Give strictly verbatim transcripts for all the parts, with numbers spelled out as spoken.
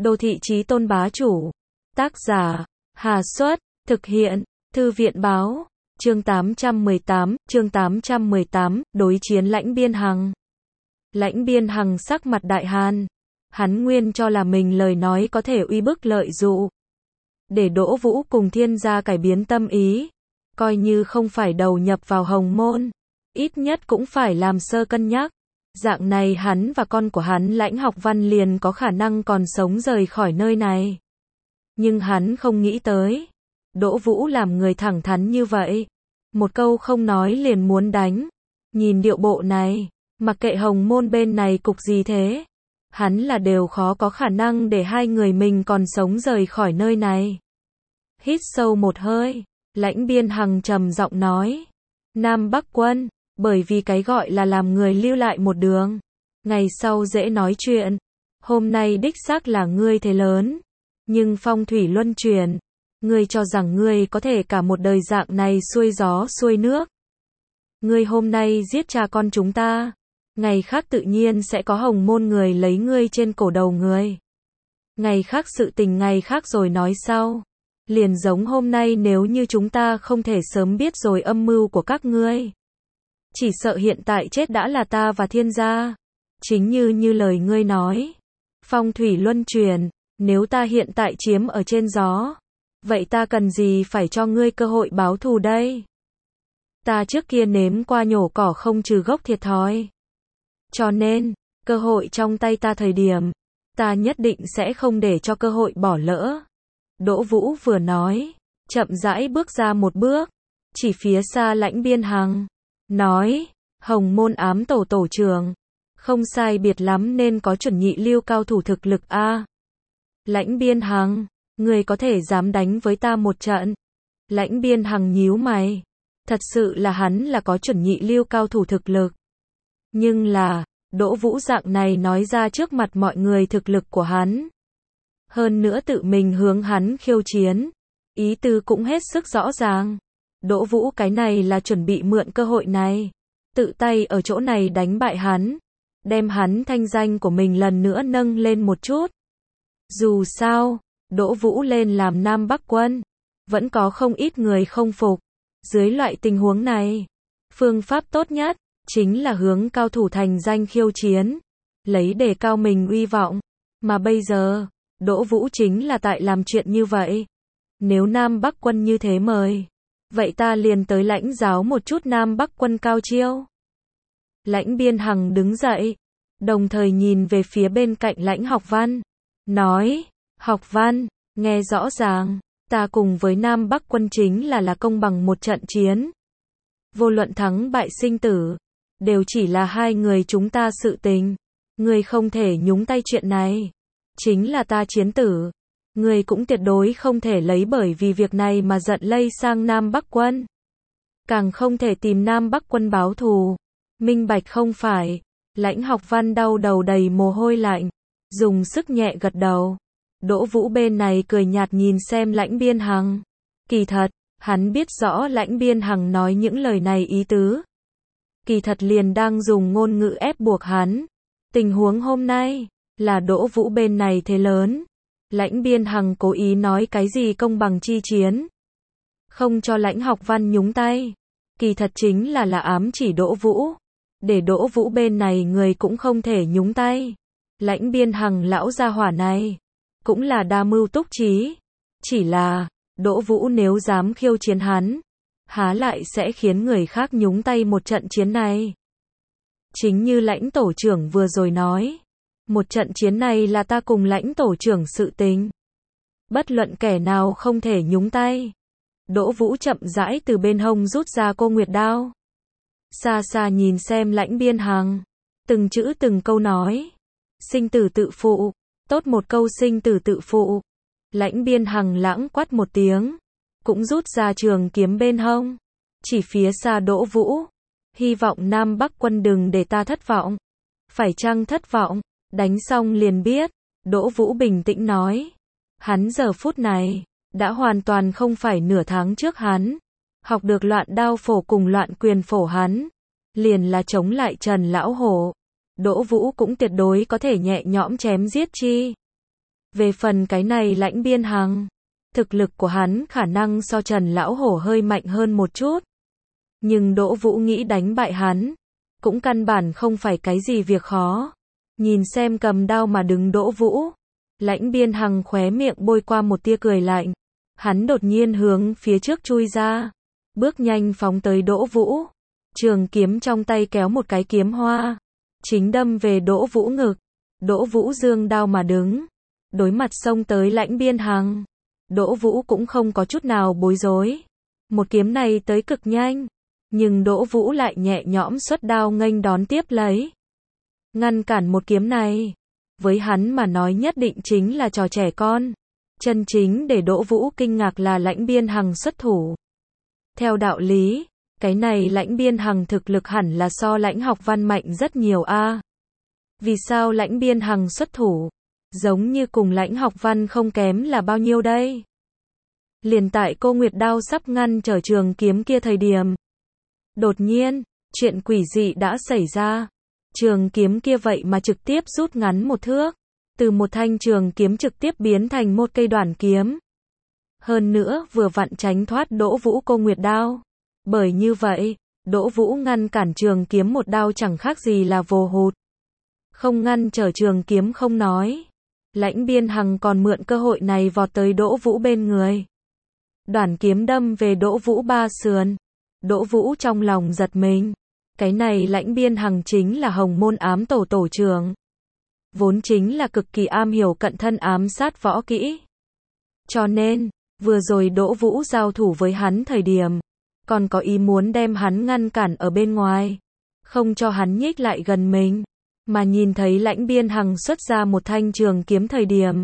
Đô thị chí tôn bá chủ. Tác giả, Hà Xuất, thực hiện, Thư viện báo, chương tám trăm mười tám, chương tám trăm mười tám, đối chiến Lãnh Biên Hằng. Lãnh Biên Hằng sắc mặt đại hàn, hắn nguyên cho là mình lời nói có thể uy bức lợi dụ, để Đỗ Vũ cùng Thiên gia cải biến tâm ý, coi như không phải đầu nhập vào Hồng Môn, ít nhất cũng phải làm sơ cân nhắc. Dạng này hắn và con của hắn Lãnh Học Văn liền có khả năng còn sống rời khỏi nơi này. Nhưng hắn không nghĩ tới, Đỗ Vũ làm người thẳng thắn như vậy, một câu không nói liền muốn đánh. Nhìn điệu bộ này, mặc kệ Hồng Môn bên này cục gì thế, hắn là đều khó có khả năng để hai người mình còn sống rời khỏi nơi này. Hít sâu một hơi, Lãnh Biên Hằng trầm giọng nói, Nam Bắc quân, bởi vì cái gọi là làm người lưu lại một đường, ngày sau dễ nói chuyện, hôm nay đích xác là ngươi thế lớn, nhưng phong thủy luân chuyển, ngươi cho rằng ngươi có thể cả một đời dạng này xuôi gió xuôi nước. Ngươi hôm nay giết cha con chúng ta, ngày khác tự nhiên sẽ có Hồng Môn người lấy ngươi trên cổ đầu người. Ngày khác sự tình ngày khác rồi nói sau. Liền giống hôm nay nếu như chúng ta không thể sớm biết rồi âm mưu của các ngươi, chỉ sợ hiện tại chết đã là ta và Thiên gia. Chính như như lời ngươi nói, phong thủy luân chuyển, nếu ta hiện tại chiếm ở trên gió, vậy ta cần gì phải cho ngươi cơ hội báo thù đây? Ta trước kia nếm qua nhổ cỏ không trừ gốc thiệt thòi. Cho nên, cơ hội trong tay ta thời điểm, ta nhất định sẽ không để cho cơ hội bỏ lỡ. Đỗ Vũ vừa nói, chậm rãi bước ra một bước, chỉ phía xa Lãnh Biên Hằng, nói, Hồng Môn ám tổ tổ trưởng, không sai biệt lắm nên có chuẩn nhị lưu cao thủ thực lực a. Lãnh Biên Hằng, người có thể dám đánh với ta một trận? Lãnh Biên Hằng nhíu mày, thật sự là hắn là có chuẩn nhị lưu cao thủ thực lực. Nhưng là, Đỗ Vũ dạng này nói ra trước mặt mọi người thực lực của hắn. Hơn nữa tự mình hướng hắn khiêu chiến, ý tư cũng hết sức rõ ràng. Đỗ Vũ cái này là chuẩn bị mượn cơ hội này, tự tay ở chỗ này đánh bại hắn, đem hắn thanh danh của mình lần nữa nâng lên một chút. Dù sao, Đỗ Vũ lên làm Nam Bắc quân, vẫn có không ít người không phục. Dưới loại tình huống này, phương pháp tốt nhất chính là hướng cao thủ thành danh khiêu chiến, lấy để cao mình uy vọng. Mà bây giờ, Đỗ Vũ chính là tại làm chuyện như vậy. Nếu Nam Bắc quân như thế mời, vậy ta liền tới lãnh giáo một chút Nam Bắc quân cao chiêu. Lãnh Biên Hằng đứng dậy, đồng thời nhìn về phía bên cạnh Lãnh Học Văn, nói, Học Văn, nghe rõ ràng, ta cùng với Nam Bắc quân chính là là công bằng một trận chiến. Vô luận thắng bại sinh tử, đều chỉ là hai người chúng ta sự tình. Người không thể nhúng tay chuyện này. Chính là ta chiến tử. Người cũng tuyệt đối không thể lấy bởi vì việc này mà giận lây sang Nam Bắc quân. Càng không thể tìm Nam Bắc quân báo thù. Minh bạch không phải? Lãnh Học Văn đau đầu đầy mồ hôi lạnh, dùng sức nhẹ gật đầu. Đỗ Vũ bên này cười nhạt nhìn xem Lãnh Biên Hằng. Kỳ thật, hắn biết rõ Lãnh Biên Hằng nói những lời này ý tứ. Kỳ thật liền đang dùng ngôn ngữ ép buộc hắn. Tình huống hôm nay, là Đỗ Vũ bên này thế lớn. Lãnh Biên Hằng cố ý nói cái gì công bằng chi chiến, không cho Lãnh Học Văn nhúng tay. Kỳ thật chính là là ám chỉ Đỗ Vũ, để Đỗ Vũ bên này người cũng không thể nhúng tay. Lãnh Biên Hằng lão gia hỏa này, cũng là đa mưu túc trí. Chỉ là, Đỗ Vũ nếu dám khiêu chiến hắn, há lại sẽ khiến người khác nhúng tay một trận chiến này. Chính như Lãnh tổ trưởng vừa rồi nói, một trận chiến này là ta cùng Lãnh tổ trưởng sự tình. Bất luận kẻ nào không thể nhúng tay. Đỗ Vũ chậm rãi từ bên hông rút ra cô nguyệt đao. Xa xa nhìn xem Lãnh Biên Hằng, từng chữ từng câu nói. Sinh tử tự phụ, tốt một câu sinh tử tự phụ. Lãnh Biên Hằng lãng quát một tiếng, cũng rút ra trường kiếm bên hông, chỉ phía xa Đỗ Vũ. Hy vọng Nam Bắc quân đừng để ta thất vọng. Phải chăng thất vọng? Đánh xong liền biết. Đỗ Vũ bình tĩnh nói. Hắn giờ phút này, đã hoàn toàn không phải nửa tháng trước hắn. Học được loạn đao phổ cùng loạn quyền phổ hắn. Liền là chống lại Trần Lão Hổ. Đỗ Vũ cũng tuyệt đối có thể nhẹ nhõm chém giết chi. Về phần cái này Lãnh Biên Hằng, thực lực của hắn khả năng so Trần Lão Hổ hơi mạnh hơn một chút. Nhưng Đỗ Vũ nghĩ đánh bại hắn, cũng căn bản không phải cái gì việc khó. Nhìn xem cầm đao mà đứng Đỗ Vũ, Lãnh Biên Hằng khóe miệng bôi qua một tia cười lạnh. Hắn đột nhiên hướng phía trước chui ra, bước nhanh phóng tới Đỗ Vũ. Trường kiếm trong tay kéo một cái kiếm hoa, chính đâm về Đỗ Vũ ngực. Đỗ Vũ giương đao mà đứng, đối mặt xông tới Lãnh Biên Hằng. Đỗ Vũ cũng không có chút nào bối rối. Một kiếm này tới cực nhanh, nhưng Đỗ Vũ lại nhẹ nhõm xuất đao nghênh đón tiếp lấy. Ngăn cản một kiếm này, với hắn mà nói nhất định chính là trò trẻ con. Chân chính để Đỗ Vũ kinh ngạc là Lãnh Biên Hằng xuất thủ. Theo đạo lý, cái này Lãnh Biên Hằng thực lực hẳn là so Lãnh Học Văn mạnh rất nhiều a. À. Vì sao Lãnh Biên Hằng xuất thủ? Giống như cùng Lãnh Học Văn không kém là bao nhiêu đây? Liền tại cô Nguyệt đao sắp ngăn trở trường kiếm kia thời điểm. Đột nhiên, chuyện quỷ dị đã xảy ra. Trường kiếm kia vậy mà trực tiếp rút ngắn một thước. Từ một thanh trường kiếm trực tiếp biến thành một cây đoản kiếm. Hơn nữa vừa vặn tránh thoát Đỗ Vũ cô Nguyệt đao. Bởi như vậy, Đỗ Vũ ngăn cản trường kiếm một đao chẳng khác gì là vồ hụt. Không ngăn trở trường kiếm không nói. Lãnh Biên Hằng còn mượn cơ hội này vọt tới Đỗ Vũ bên người. Đoản kiếm đâm về Đỗ Vũ ba sườn. Đỗ Vũ trong lòng giật mình. Cái này Lãnh Biên Hằng chính là Hồng Môn ám tổ tổ trưởng. Vốn chính là cực kỳ am hiểu cận thân ám sát võ kỹ. Cho nên, vừa rồi Đỗ Vũ giao thủ với hắn thời điểm, còn có ý muốn đem hắn ngăn cản ở bên ngoài, không cho hắn nhích lại gần mình. Mà nhìn thấy Lãnh Biên Hằng xuất ra một thanh trường kiếm thời điểm,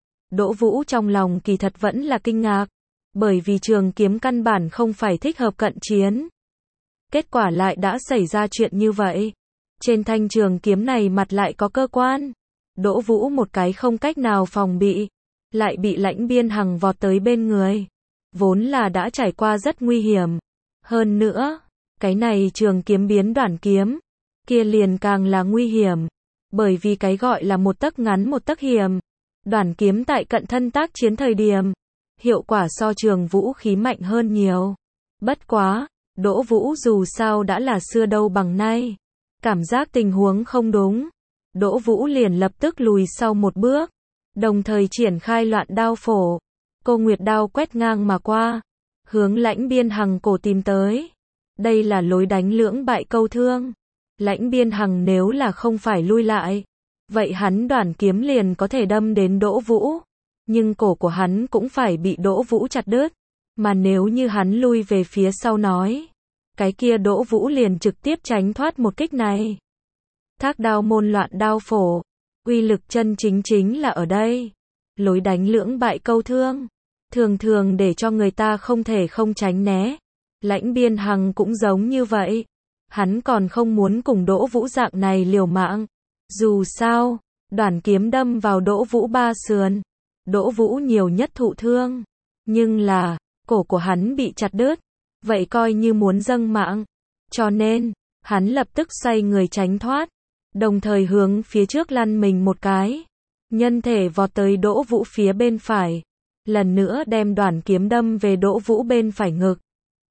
Đỗ Vũ trong lòng kỳ thật vẫn là kinh ngạc, bởi vì trường kiếm căn bản không phải thích hợp cận chiến. Kết quả lại đã xảy ra chuyện như vậy. Trên thanh trường kiếm này mặt lại có cơ quan. Đỗ Vũ một cái không cách nào phòng bị, lại bị Lãnh Biên Hằng vọt tới bên người. Vốn là đã trải qua rất nguy hiểm. Hơn nữa, cái này trường kiếm biến đoản kiếm, kia liền càng là nguy hiểm. Bởi vì cái gọi là một tấc ngắn một tấc hiểm. Đoản kiếm tại cận thân tác chiến thời điểm, hiệu quả so trường vũ khí mạnh hơn nhiều. Bất quá, Đỗ Vũ dù sao đã là xưa đâu bằng nay. Cảm giác tình huống không đúng. Đỗ Vũ liền lập tức lùi sau một bước. Đồng thời triển khai loạn đao phổ. Cô Nguyệt đao quét ngang mà qua. Hướng Lãnh Biên Hằng cổ tìm tới. Đây là lối đánh lưỡng bại câu thương. Lãnh Biên Hằng nếu là không phải lui lại, vậy hắn đoản kiếm liền có thể đâm đến Đỗ Vũ. Nhưng cổ của hắn cũng phải bị Đỗ Vũ chặt đứt. Mà nếu như hắn lui về phía sau nói, cái kia Đỗ Vũ liền trực tiếp tránh thoát một kích này. Thác đao môn loạn đao phổ, uy lực chân chính chính là ở đây. Lối đánh lưỡng bại câu thương, thường thường để cho người ta không thể không tránh né. Lãnh Biên Hằng cũng giống như vậy. Hắn còn không muốn cùng Đỗ Vũ dạng này liều mạng. Dù sao, đoản kiếm đâm vào Đỗ Vũ ba sườn. Đỗ Vũ nhiều nhất thụ thương. Nhưng là, cổ của hắn bị chặt đứt. Vậy coi như muốn dâng mạng. Cho nên, hắn lập tức xoay người tránh thoát. Đồng thời hướng phía trước lăn mình một cái. Nhân thể vọt tới Đỗ Vũ phía bên phải. Lần nữa đem đoản kiếm đâm về Đỗ Vũ bên phải ngực.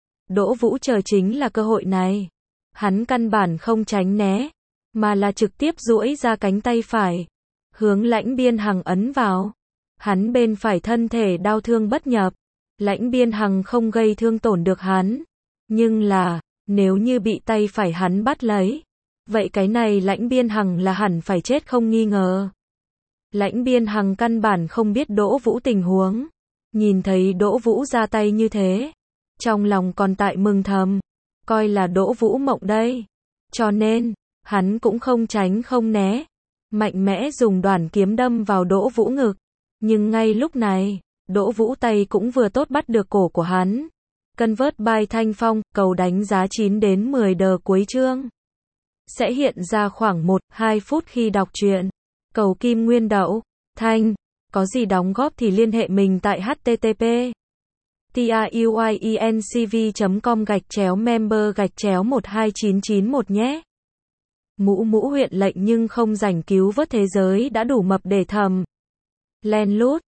Đỗ Vũ chờ chính là cơ hội này. Hắn căn bản không tránh né, mà là trực tiếp duỗi ra cánh tay phải. Hướng Lãnh Biên Hằng ấn vào. Hắn bên phải thân thể đau thương bất nhập. Lãnh Biên Hằng không gây thương tổn được hắn. Nhưng là, nếu như bị tay phải hắn bắt lấy, vậy cái này Lãnh Biên Hằng là hẳn phải chết không nghi ngờ. Lãnh Biên Hằng căn bản không biết Đỗ Vũ tình huống. Nhìn thấy Đỗ Vũ ra tay như thế, trong lòng còn tại mừng thầm, coi là Đỗ Vũ mộng đây. Cho nên, hắn cũng không tránh không né, mạnh mẽ dùng đoản kiếm đâm vào Đỗ Vũ ngực. Nhưng ngay lúc này, Đỗ Vũ tay cũng vừa tốt bắt được cổ của hắn. Convert by Thanh Phong, cầu đánh giá chín đến mười đờ cuối chương. Sẽ hiện ra khoảng một đến hai phút khi đọc truyện. Cầu Kim Nguyên Đậu, Thanh, có gì đóng góp thì liên hệ mình tại h t t p truyencv chấm com gạch chéo member gạch chéo một hai chín chín một nhé. Mũ mũ huyện lệnh nhưng không rảnh cứu vớt thế giới đã đủ mập để thầm. len lút,